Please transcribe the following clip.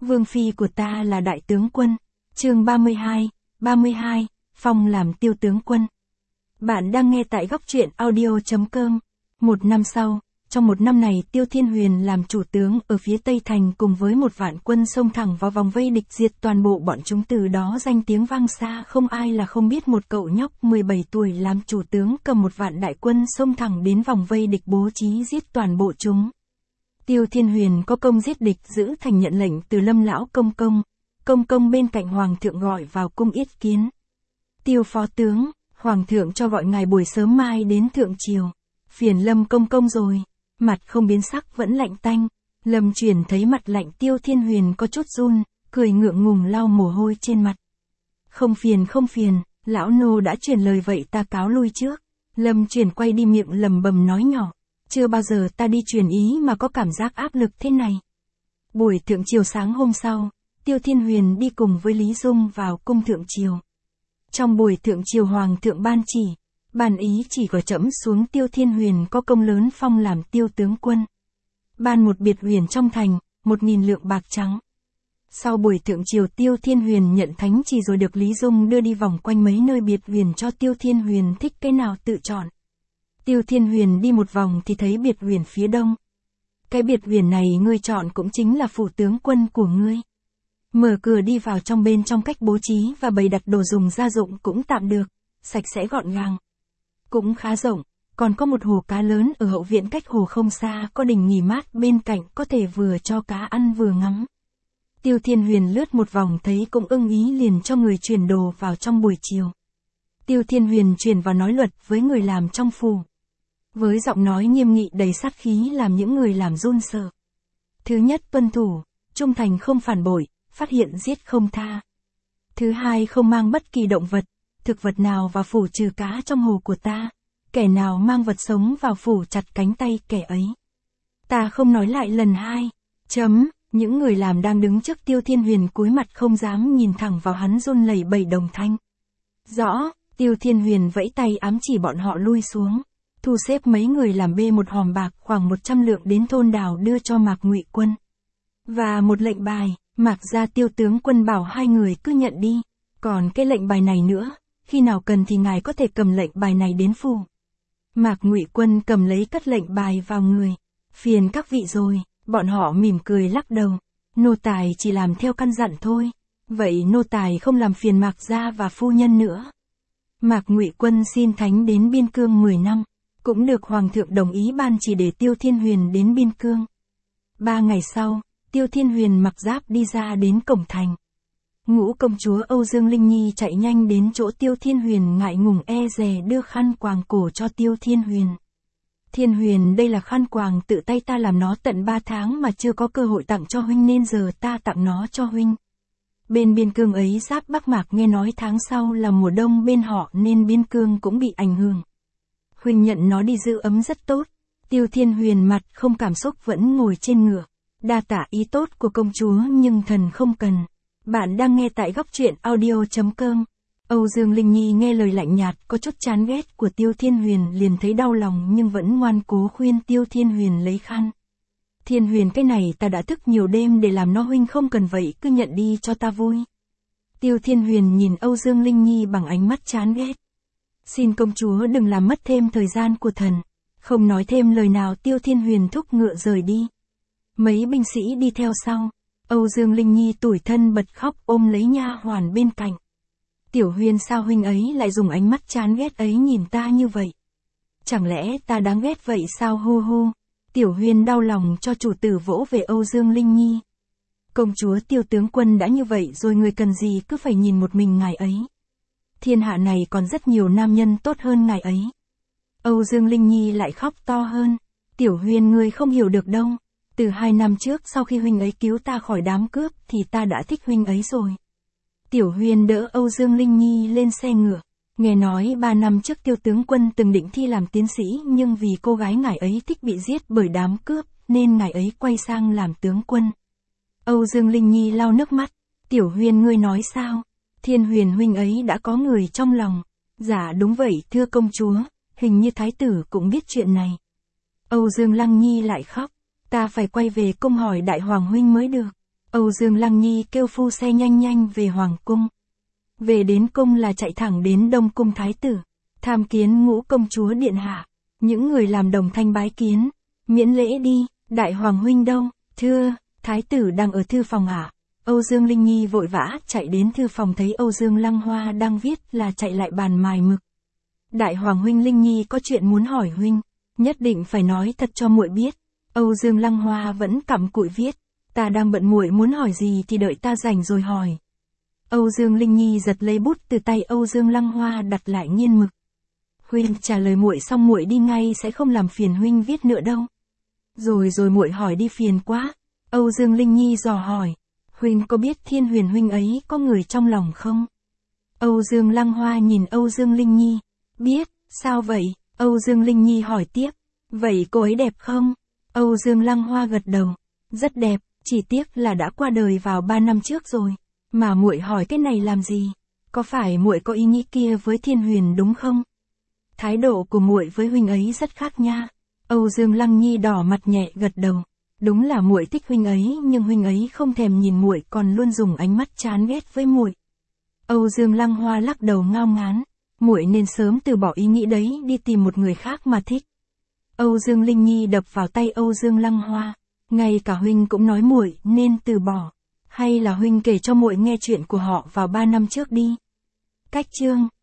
Vương phi của ta là đại tướng quân. Chương 32, phong làm tiêu tướng quân. Bạn đang nghe tại góc truyện audio.com. Một năm sau, trong một năm này Tiêu Thiên Huyền làm chủ tướng ở phía Tây Thành cùng với một vạn quân xông thẳng vào vòng vây địch diệt toàn bộ bọn chúng, từ đó danh tiếng vang xa không ai là không biết một cậu nhóc 17 tuổi làm chủ tướng cầm một vạn đại quân xông thẳng đến vòng vây địch bố trí giết toàn bộ chúng. Tiêu Thiên Huyền có công giết địch giữ thành nhận lệnh từ Lâm lão công công bên cạnh hoàng thượng gọi vào cung yết kiến. Tiêu phó tướng, hoàng thượng cho gọi ngài buổi sớm mai đến thượng triều. Phiền Lâm công rồi. Mặt không biến sắc vẫn lạnh tanh. Lâm Truyền thấy mặt lạnh Tiêu Thiên Huyền có chút run, cười ngượng ngùng lau mồ hôi trên mặt. Không phiền, lão nô đã truyền lời vậy ta cáo lui trước. Lâm Truyền quay đi miệng lầm bầm nói nhỏ. Chưa bao giờ ta đi truyền ý mà có cảm giác áp lực thế này. Buổi thượng triều sáng hôm sau, Tiêu Thiên Huyền đi cùng với Lý Dung vào cung thượng triều. Trong buổi thượng triều hoàng thượng ban ý chỉ của trẫm xuống Tiêu Thiên Huyền có công lớn phong làm tiêu tướng quân. Ban một biệt huyền trong thành, 1.000 lượng bạc trắng. Sau buổi thượng triều Tiêu Thiên Huyền nhận thánh chỉ rồi được Lý Dung đưa đi vòng quanh mấy nơi biệt huyền cho Tiêu Thiên Huyền thích cái nào tự chọn. Tiêu Thiên Huyền đi một vòng thì thấy biệt huyền phía đông. Cái biệt huyền này ngươi chọn cũng chính là phủ tướng quân của ngươi. Mở cửa đi vào trong, bên trong cách bố trí và bày đặt đồ dùng gia dụng cũng tạm được, sạch sẽ gọn gàng. Cũng khá rộng, còn có một hồ cá lớn ở hậu viện, cách hồ không xa có đình nghỉ mát bên cạnh, có thể vừa cho cá ăn vừa ngắm. Tiêu Thiên Huyền lướt một vòng thấy cũng ưng ý liền cho người chuyển đồ vào trong buổi chiều. Tiêu Thiên Huyền truyền vào nói luật với người làm trong phủ. Với giọng nói nghiêm nghị đầy sát khí làm những người làm run sợ. Thứ nhất, tuân thủ, trung thành không phản bội, phát hiện giết không tha. Thứ hai, không mang bất kỳ động vật, thực vật nào vào phủ trừ cá trong hồ của ta. Kẻ nào mang vật sống vào phủ chặt cánh tay kẻ ấy. Ta không nói lại lần hai. Những người làm đang đứng trước Tiêu Thiên Huyền cúi mặt không dám nhìn thẳng vào hắn, run lẩy bẩy đồng thanh. Rõ. Tiêu Thiên Huyền vẫy tay ám chỉ bọn họ lui xuống. Thu xếp mấy người làm bê một hòm bạc khoảng 100 lượng đến thôn đào đưa cho Mạc Ngụy Quân. Và một lệnh bài, Mạc gia Tiêu tướng quân bảo hai người cứ nhận đi. Còn cái lệnh bài này nữa, khi nào cần thì ngài có thể cầm lệnh bài này đến phủ. Mạc Ngụy Quân cầm lấy cất lệnh bài vào người. Phiền các vị rồi, bọn họ mỉm cười lắc đầu. Nô tài chỉ làm theo căn dặn thôi. Vậy nô tài không làm phiền Mạc gia và phu nhân nữa. Mạc Ngụy Quân xin thánh đến Biên Cương 10 năm. Cũng được hoàng thượng đồng ý ban chỉ để Tiêu Thiên Huyền đến Biên Cương. 3 ngày sau, Tiêu Thiên Huyền mặc giáp đi ra đến cổng thành. Ngũ công chúa Âu Dương Linh Nhi chạy nhanh đến chỗ Tiêu Thiên Huyền, ngại ngùng e dè đưa khăn quàng cổ cho Tiêu Thiên Huyền. Thiên Huyền, đây là khăn quàng tự tay ta làm, nó tận 3 tháng mà chưa có cơ hội tặng cho huynh nên giờ ta tặng nó cho huynh. Bên Biên Cương ấy giáp Bắc Mạc nghe nói tháng sau là mùa đông bên họ nên Biên Cương cũng bị ảnh hưởng. Huynh nhận nó đi giữ ấm rất tốt. Tiêu Thiên Huyền mặt không cảm xúc vẫn ngồi trên ngựa. Đa tả ý tốt của công chúa nhưng thần không cần. Bạn đang nghe tại góc truyện audio.com. Âu Dương Linh Nhi nghe lời lạnh nhạt có chút chán ghét của Tiêu Thiên Huyền liền thấy đau lòng nhưng vẫn ngoan cố khuyên Tiêu Thiên Huyền lấy khăn. Thiên Huyền, cái này ta đã thức nhiều đêm để làm nó, huynh không cần vậy cứ nhận đi cho ta vui. Tiêu Thiên Huyền nhìn Âu Dương Linh Nhi bằng ánh mắt chán ghét. Xin công chúa đừng làm mất thêm thời gian của thần. Không nói thêm lời nào Tiêu Thiên Huyền thúc ngựa rời đi. Mấy binh sĩ đi theo sau. Âu Dương Linh Nhi tủi thân bật khóc ôm lấy nha hoàn bên cạnh. Tiểu Huyền, sao huynh ấy lại dùng ánh mắt chán ghét ấy nhìn ta như vậy? Chẳng lẽ ta đáng ghét vậy sao? Hu hu. Tiểu Huyền đau lòng cho chủ tử vỗ về Âu Dương Linh Nhi. Công chúa Tiêu tướng quân đã như vậy rồi, người cần gì cứ phải nhìn một mình ngài ấy. Thiên hạ này còn rất nhiều nam nhân tốt hơn ngài ấy. Âu Dương Linh Nhi lại khóc to hơn. Tiểu Huyền, ngươi không hiểu được đâu. Từ 2 năm trước sau khi huynh ấy cứu ta khỏi đám cướp thì ta đã thích huynh ấy rồi. Tiểu Huyền đỡ Âu Dương Linh Nhi lên xe ngựa. Nghe nói 3 năm trước Tiêu tướng quân từng định thi làm tiến sĩ nhưng vì cô gái ngài ấy thích bị giết bởi đám cướp nên ngài ấy quay sang làm tướng quân. Âu Dương Linh Nhi lau nước mắt. Tiểu Huyền, ngươi nói sao? Thiên Huyền huynh ấy đã có người trong lòng. Dạ đúng vậy thưa công chúa, hình như thái tử cũng biết chuyện này. Âu Dương Lăng Nhi lại khóc. Ta phải quay về cung hỏi đại hoàng huynh mới được. Âu Dương Lăng Nhi kêu phu xe nhanh nhanh về Hoàng cung. Về đến cung là chạy thẳng đến Đông Cung Thái tử, tham kiến Ngũ công chúa điện hạ. Những người làm đồng thanh bái kiến, miễn lễ đi, đại hoàng huynh đâu? Thưa, thái tử đang ở thư phòng ạ. Âu Dương Linh Nhi vội vã chạy đến thư phòng, thấy Âu Dương Lăng Hoa đang viết là chạy lại bàn mài mực. Đại hoàng huynh, Linh Nhi có chuyện muốn hỏi huynh, nhất định phải nói thật cho muội biết. Âu Dương Lăng Hoa vẫn cặm cụi viết, ta đang bận, muội muốn hỏi gì thì đợi ta rảnh rồi hỏi. Âu Dương Linh Nhi giật lấy bút từ tay Âu Dương Lăng Hoa đặt lại nghiên mực. Huynh trả lời muội xong muội đi ngay, sẽ không làm phiền huynh viết nữa đâu. Rồi muội hỏi đi, phiền quá. Âu Dương Linh Nhi dò hỏi, huynh có biết Thiên Huyền huynh ấy có người trong lòng không? Âu Dương Lăng Hoa nhìn Âu Dương Linh Nhi, biết, sao vậy? Âu Dương Linh Nhi hỏi tiếp, vậy cô ấy đẹp không? Âu Dương Lăng Hoa gật đầu, rất đẹp, chỉ tiếc là đã qua đời vào 3 năm trước rồi. Mà muội hỏi cái này làm gì? Có phải muội có ý nghĩ kia với Thiên Huyền đúng không? Thái độ của muội với huynh ấy rất khác nha. Âu Dương Lăng Nhi đỏ mặt nhẹ gật đầu. Đúng là muội thích huynh ấy, nhưng huynh ấy không thèm nhìn muội, còn luôn dùng ánh mắt chán ghét với muội. Âu Dương Lăng Hoa lắc đầu ngao ngán. Muội nên sớm từ bỏ ý nghĩ đấy, đi tìm một người khác mà thích. Âu Dương Linh Nhi đập vào tay Âu Dương Lăng Hoa. Ngay cả huynh cũng nói muội nên từ bỏ. Hay là huynh kể cho muội nghe chuyện của họ vào 3 năm trước đi. Cách chương